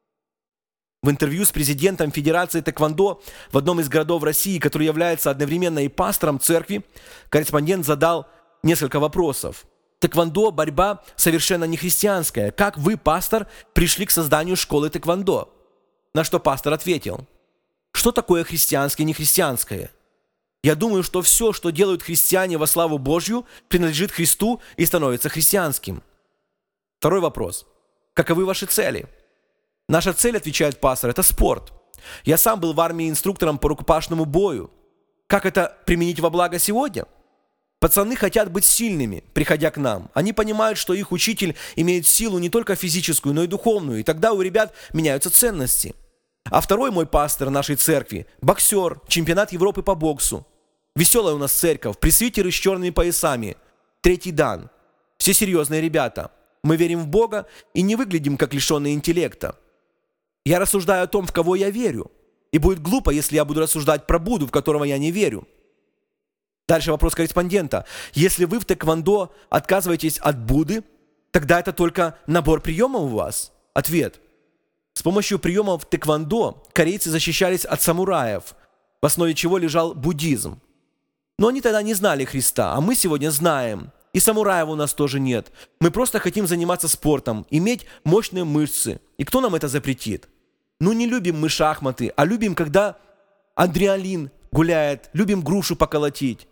В интервью с президентом Федерации тэквондо в одном из городов России, который является одновременно и пастором церкви, корреспондент задал несколько вопросов. Тэквондо – борьба совершенно не христианская. Как вы, пастор, пришли к созданию школы тэквондо? На что пастор ответил: что такое христианское и нехристианское? Я думаю, что все, что делают христиане во славу Божью, принадлежит Христу и становится христианским. Второй вопрос. Каковы ваши цели? Наша цель, отвечает пастор, это спорт. Я сам был в армии инструктором по рукопашному бою. Как это применить во благо сегодня? Пацаны хотят быть сильными, приходя к нам. Они понимают, что их учитель имеет силу не только физическую, но и духовную. И тогда у ребят меняются ценности. А второй мой пастор нашей церкви – боксер, чемпионат Европы по боксу. Веселая у нас церковь, пресвитеры с черными поясами. Третий дан. Все серьезные ребята. Мы верим в Бога и не выглядим как лишенные интеллекта. Я рассуждаю о том, в кого я верю. И будет глупо, если я буду рассуждать про Будду, в которого я не верю. Дальше вопрос корреспондента. Если вы в тэквондо отказываетесь от Будды, тогда это только набор приемов у вас? Ответ. С помощью приемов тэквондо корейцы защищались от самураев, в основе чего лежал буддизм. Но они тогда не знали Христа, а мы сегодня знаем. И самураев у нас тоже нет. Мы просто хотим заниматься спортом, иметь мощные мышцы. И кто нам это запретит? Ну не любим мы шахматы, а любим, когда адреналин гуляет, любим грушу поколотить.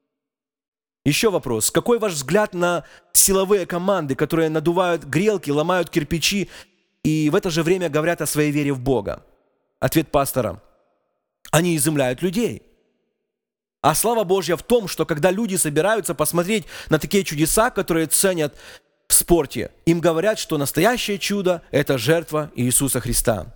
Еще вопрос. Какой ваш взгляд на силовые команды, которые надувают грелки, ломают кирпичи и в это же время говорят о своей вере в Бога? Ответ пастора. Они изумляют людей. А слава Божья в том, что когда люди собираются посмотреть на такие чудеса, которые ценят в спорте, им говорят, что настоящее чудо – это жертва Иисуса Христа.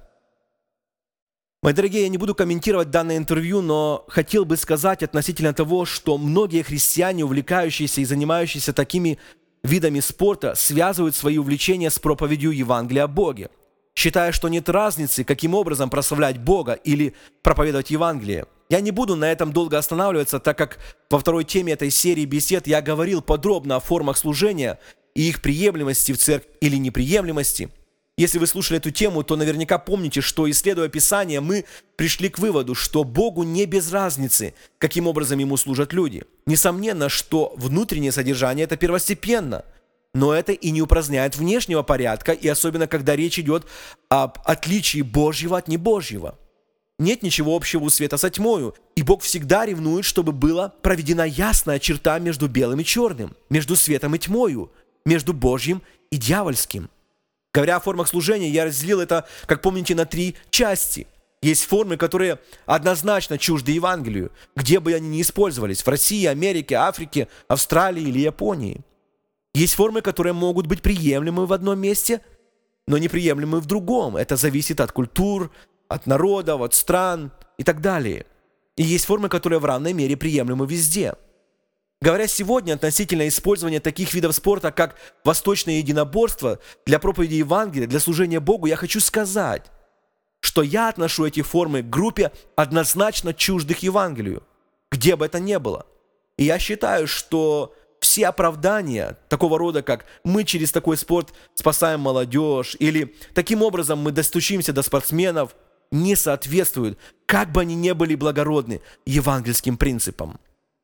Мои дорогие, я не буду комментировать данное интервью, но хотел бы сказать относительно того, что многие христиане, увлекающиеся и занимающиеся такими видами спорта, связывают свои увлечения с проповедью Евангелия о Боге, считая, что нет разницы, каким образом прославлять Бога или проповедовать Евангелие. Я не буду на этом долго останавливаться, так как во второй теме этой серии бесед я говорил подробно о формах служения и их приемлемости в церкви или неприемлемости. Если вы слушали эту тему, то наверняка помните, что, исследуя Писание, мы пришли к выводу, что Богу не без разницы, каким образом Ему служат люди. Несомненно, что внутреннее содержание – это первостепенно, но это и не упраздняет внешнего порядка, и особенно, когда речь идет об отличии Божьего от небожьего. Нет ничего общего у света со тьмою, и Бог всегда ревнует, чтобы была проведена ясная черта между белым и черным, между светом и тьмою, между Божьим и дьявольским. Говоря о формах служения, я разделил это, как помните, на 3 части. Есть формы, которые однозначно чужды Евангелию, где бы они ни использовались, в России, Америке, Африке, Австралии или Японии. Есть формы, которые могут быть приемлемы в одном месте, но неприемлемы в другом. Это зависит от культур, от народов, от стран и так далее. И есть формы, которые в равной мере приемлемы везде. Говоря сегодня относительно использования таких видов спорта, как восточное единоборство, для проповеди Евангелия, для служения Богу, я хочу сказать, что я отношу эти формы к группе однозначно чуждых Евангелию, где бы это ни было. И я считаю, что все оправдания такого рода, как мы через такой спорт спасаем молодежь, или таким образом мы достучимся до спортсменов, не соответствуют, как бы они ни были благородны, евангельским принципам.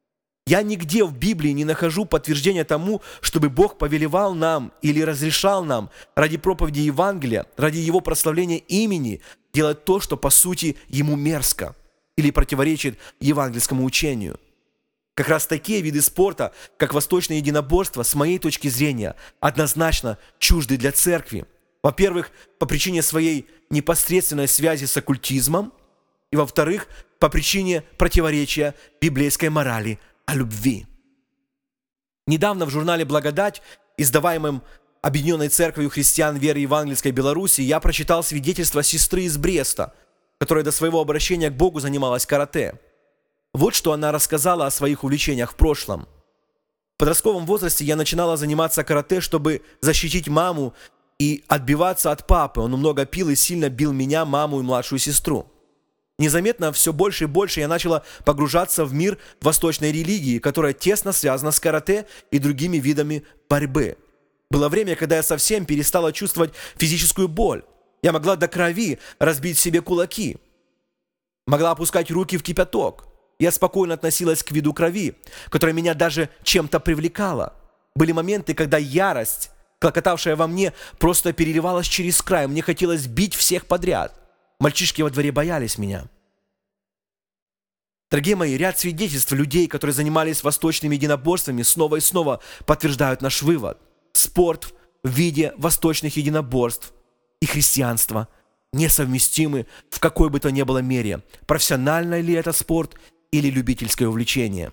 Я нигде в Библии не нахожу подтверждения тому, чтобы Бог повелевал нам или разрешал нам ради проповеди Евангелия, ради Его прославления имени делать то, что по сути Ему мерзко или противоречит евангельскому учению. Как раз такие виды спорта, как восточное единоборство, с моей точки зрения, однозначно чужды для церкви. Во-первых, по причине своей непосредственной связи с оккультизмом, и во-вторых, по причине противоречия библейской морали о любви. Недавно в журнале «Благодать», издаваемом Объединенной Церковью Христиан Веры Евангельской Беларуси, я прочитал свидетельство сестры из Бреста, которая до своего обращения к Богу занималась карате. Вот что она рассказала о своих увлечениях в прошлом. В подростковом возрасте я начинала заниматься карате, чтобы защитить маму и отбиваться от папы. Он много пил и сильно бил меня, маму и младшую сестру. Незаметно все больше и больше я начала погружаться в мир восточной религии, которая тесно связана с карате и другими видами борьбы. Было время, когда я совсем перестала чувствовать физическую боль. Я могла до крови разбить себе кулаки. Могла опускать руки в кипяток. Я спокойно относилась к виду крови, которая меня даже чем-то привлекала. Были моменты, когда ярость, клокотавшая во мне, просто переливалась через край. Мне хотелось бить всех подряд. Мальчишки во дворе боялись меня. Дорогие мои, ряд свидетельств людей, которые занимались восточными единоборствами, снова и снова подтверждают наш вывод. Спорт в виде восточных единоборств и христианство несовместимы в какой бы то ни было мере. Профессиональный ли это спорт или любительское увлечение.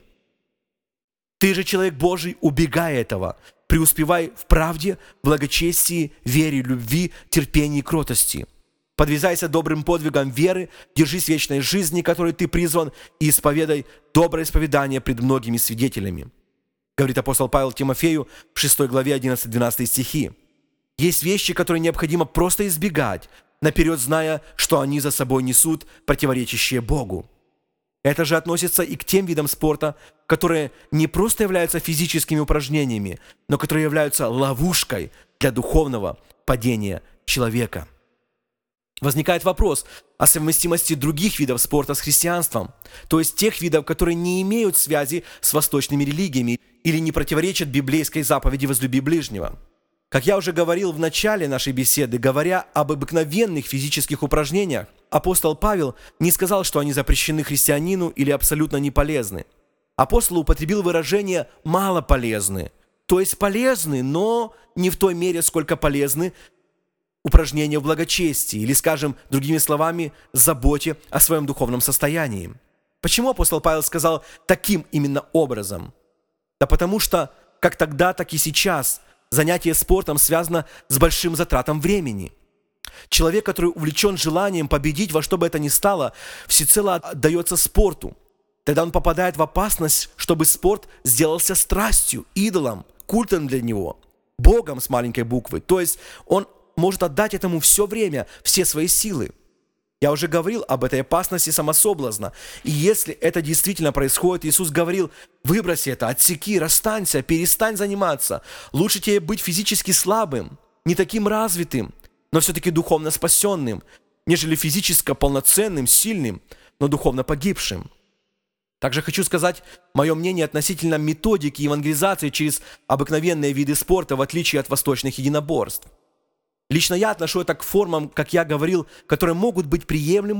Ты же человек Божий, убегай этого. Преуспевай в правде, благочестии, вере, любви, терпении и кротости. Подвязайся добрым подвигом веры, держись вечной жизни, которой ты призван, и исповедай доброе исповедание пред многими свидетелями. Говорит апостол Павел Тимофею в 6 главе 11-12 стихи. Есть вещи, которые необходимо просто избегать, наперед зная, что они за собой несут противоречащие Богу. Это же относится и к тем видам спорта, которые не просто являются физическими упражнениями, но которые являются ловушкой для духовного падения человека. Возникает вопрос о совместимости других видов спорта с христианством, то есть тех видов, которые не имеют связи с восточными религиями или не противоречат библейской заповеди «возлюби ближнего». Как я уже говорил в начале нашей беседы, говоря об обыкновенных физических упражнениях, апостол Павел не сказал, что они запрещены христианину или абсолютно не полезны. Апостол употребил выражение «малополезны», то есть полезны, но не в той мере, сколько полезны упражнения в благочестии, или, скажем, другими словами, заботе о своем духовном состоянии. Почему апостол Павел сказал таким именно образом? Да потому что, как тогда, так и сейчас, занятие спортом связано с большим затратом времени. Человек, который увлечен желанием победить во что бы это ни стало, всецело отдается спорту. Тогда он попадает в опасность, чтобы спорт сделался страстью, идолом, культом для него, Богом с маленькой буквы. То есть он может отдать этому все время, все свои силы. Я уже говорил об этой опасности самособлазна. И если это действительно происходит, Иисус говорил: выброси это, отсеки, расстанься, перестань заниматься. Лучше тебе быть физически слабым, не таким развитым, но все-таки духовно спасенным, нежели физически полноценным, сильным, но духовно погибшим. Также хочу сказать мое мнение относительно методики евангелизации через обыкновенные виды спорта, в отличие от восточных единоборств. Лично я отношу это к формам, как я говорил, которые могут быть приемлемы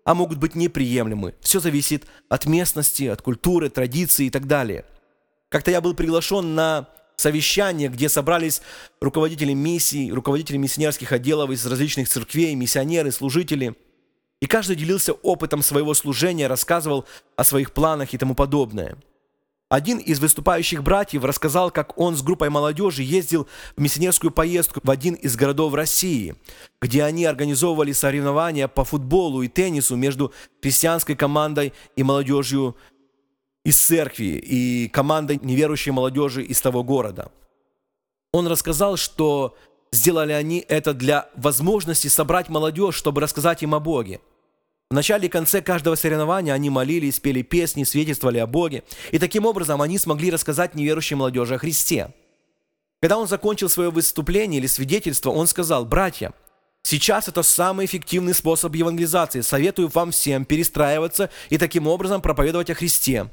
а могут быть неприемлемы. Все зависит от местности, от культуры, традиций и так далее. Как-то я был приглашен на совещание, где собрались руководители миссий, руководители миссионерских отделов из различных церквей, миссионеры, служители. И каждый делился опытом своего служения, рассказывал о своих планах и тому подобное. Один из выступающих братьев рассказал, как он с группой молодежи ездил в миссионерскую поездку в один из городов России, где они организовывали соревнования по футболу и теннису между христианской командой и молодежью из церкви и командой неверующей молодежи из того города. Он рассказал, что сделали они это для возможности собрать молодежь, чтобы рассказать им о Боге. В начале и конце каждого соревнования они молились, пели песни, свидетельствовали о Боге. И таким образом они смогли рассказать неверующей молодежи о Христе. Когда он закончил свое выступление или свидетельство, он сказал: «Братья, сейчас это самый эффективный способ евангелизации. Советую вам всем перестраиваться и таким образом проповедовать о Христе».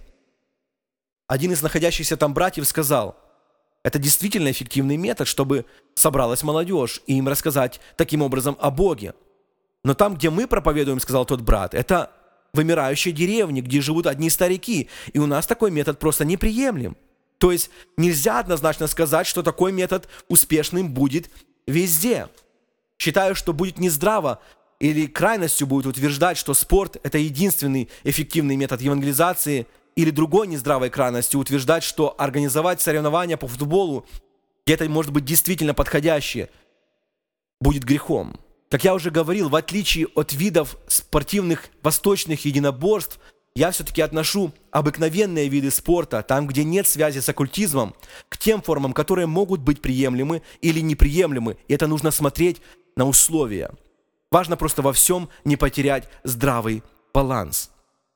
Один из находящихся там братьев сказал: «Это действительно эффективный метод, чтобы собралась молодежь и им рассказать таким образом о Боге. Но там, где мы проповедуем, — сказал тот брат, — это вымирающие деревни, где живут одни старики, и у нас такой метод просто неприемлем. То есть нельзя однозначно сказать, что такой метод успешным будет везде. Считаю, что будет нездраво или крайностью будет утверждать, что спорт – это единственный эффективный метод евангелизации, или другой нездравой крайностью утверждать, что организовать соревнования по футболу, где это может быть действительно подходящее, будет грехом. Как я уже говорил, в отличие от видов спортивных восточных единоборств, я все-таки отношу обыкновенные виды спорта, там, где нет связи с оккультизмом, к тем формам, которые могут быть приемлемы или неприемлемы, и это нужно смотреть на условия. Важно просто во всем не потерять здравый баланс.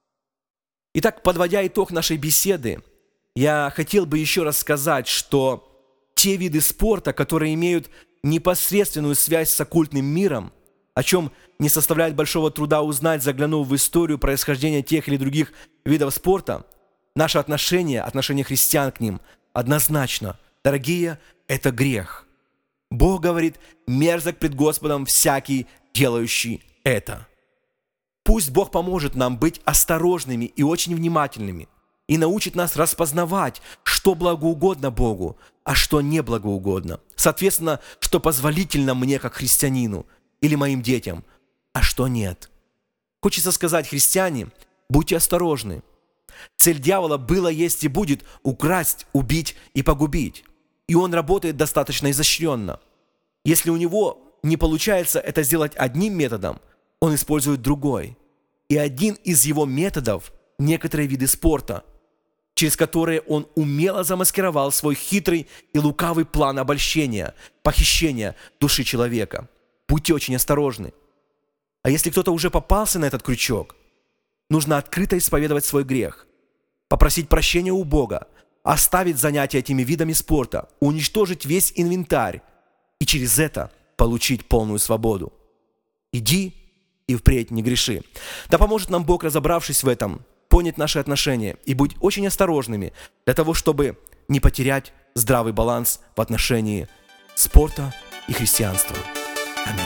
Итак, подводя итог нашей беседы, я хотел бы еще раз сказать, что те виды спорта, которые имеют непосредственную связь с оккультным миром, о чем не составляет большого труда узнать, заглянув в историю происхождения тех или других видов спорта, наше отношение христиан к ним однозначно: дорогие, это грех. Бог говорит: мерзок пред Господом всякий, делающий это. Пусть Бог поможет нам быть осторожными и очень внимательными и научит нас распознавать, что благоугодно Богу, а что не благоугодно. Соответственно, что позволительно мне как христианину или моим детям, а что нет. Хочется сказать: христиане, будьте осторожны. Цель дьявола была, есть и будет украсть, убить и погубить. И он работает достаточно изощренно. Если у него не получается это сделать одним методом, он использует другой. И один из его методов – некоторые виды спорта, через которые он умело замаскировал свой хитрый и лукавый план обольщения, похищения души человека. Будьте очень осторожны. А если кто-то уже попался на этот крючок, нужно открыто исповедовать свой грех, попросить прощения у Бога, оставить занятия этими видами спорта, уничтожить весь инвентарь и через это получить полную свободу. Иди и впредь не греши. Да поможет нам Бог, разобравшись в этом, понять наши отношения и быть очень осторожными для того, чтобы не потерять здравый баланс в отношении спорта и христианства. Аминь.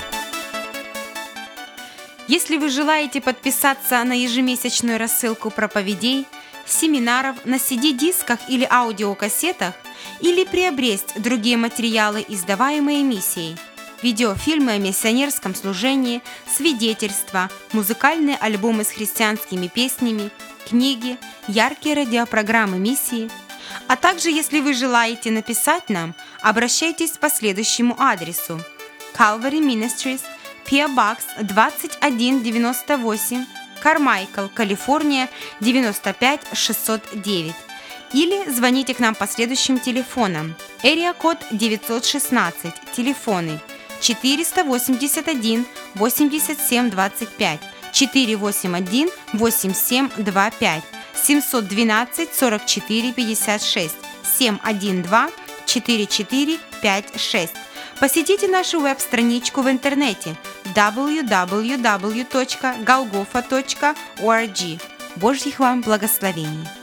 Если вы желаете подписаться на ежемесячную рассылку проповедей, семинаров на CD-дисках или аудиокассетах, или приобрести другие материалы, издаваемые миссией, видеофильмы о миссионерском служении, свидетельства, музыкальные альбомы с христианскими песнями, книги, яркие радиопрограммы миссии. А также, если вы желаете написать нам, обращайтесь по следующему адресу: Calvary Ministries, P.O. Box 2198, Кармайкл, Калифорния 95609. Или звоните к нам по следующим телефонам: area-код 916, телефоны 481 87 25, 481 8725, 712 44 56, 712 44 56. Посетите нашу веб-страничку в интернете www.golgotha.org. Божьих вам благословений!